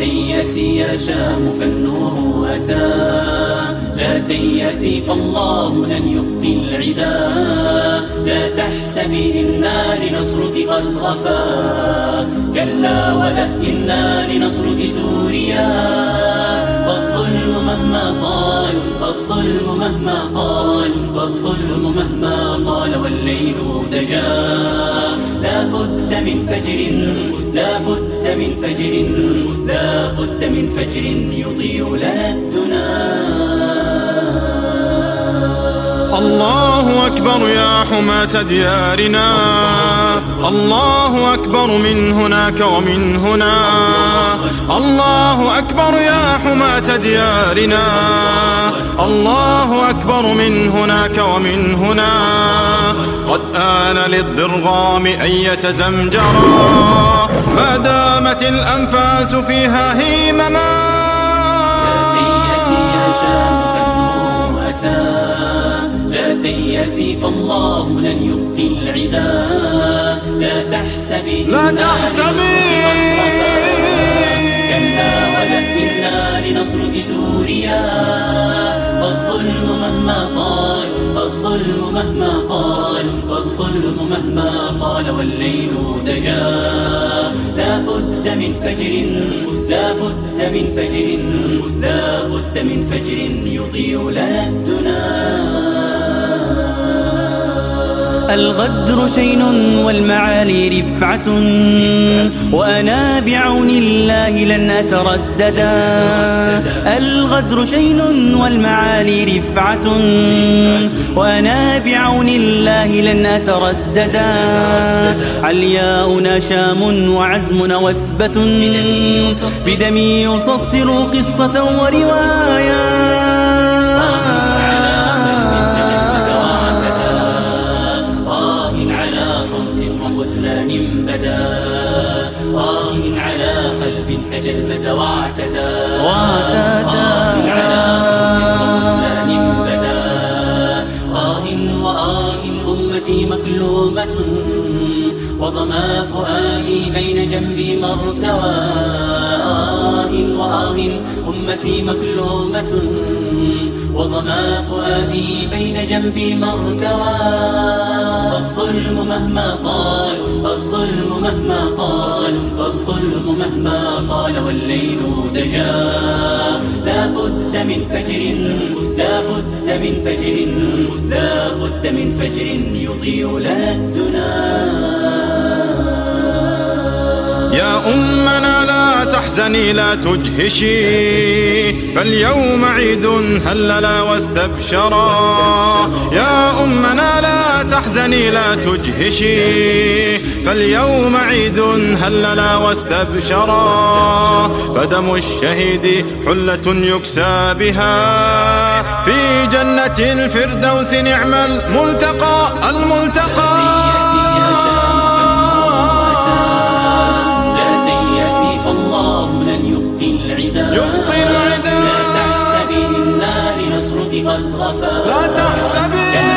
تيأسي يا شام فالنور أتى، لا تيأسي فالله لن يبقي العدا، لا تحسبي إنا لنصرك قد غفا، كلا ولا إنا لنصرك سوريا، فالظلم مهما طال، فالظلم مهما طال، فالظلم مهما طال والليل دجا، لا بد من فجر، لا بد من فجر، لا بد من فجر يضيء لنا الدنا. الله أكبر يا حماة ديارنا، الله أكبر من هناك ومن هنا، الله أكبر يا حماة ديارنا، الله أكبر من هناك ومن هنا، قد آن للضرغام أن يتزمجرا ما دامت الأنفاس فيها هيمما. لا تيأسي فالله لن يبقي العدا، لا تحسبي، لا تحسبي، كلا ولا إنا لنصرك سوريا، فالظلم مهما طال، فالظلم مهما طال، فالظلم مهما طال والليل دجا، لا بد من فجر، لا بد من فجر، لا بد من فجر يضيء لنا الدنا. الغدر شين والمعالي رفعة، وأنا بعون الله لن أترددا، الغدر شين والمعالي رفعة، وأنا بعون الله لن أترددا، علياؤنا شام وعزمنا وثبة، بدمي يسطر قصة ورواية. على قلب تجلد واعتدى، على صوت وخذلان بدا، أمتي مكلومة وضما فؤادي بين جنبي مرتوى، أمتي مكلومة وضما فؤادي بين جنبي مرتوى، فالظلم مهما طال، فالظلم مهما طال، فالظلم مهما طال والليل دجا، لا بد من فجر، لا بد من فجر، لا بد من فجر يضيء لنا الدنا. يا أمنا لا تحزني لا تجهشي، فاليوم عيد هللا واستبشرا، يا أمنا لا تحزني لا تجهشي، فاليوم عيد هللا واستبشرا، فدم الشهيد حلة يكسى بها، في جنة الفردوس نعم الملتقى، الملتقى. يبقي العدا، لا تحسبي إنا لنصرك قد غفا، لا تحسبي.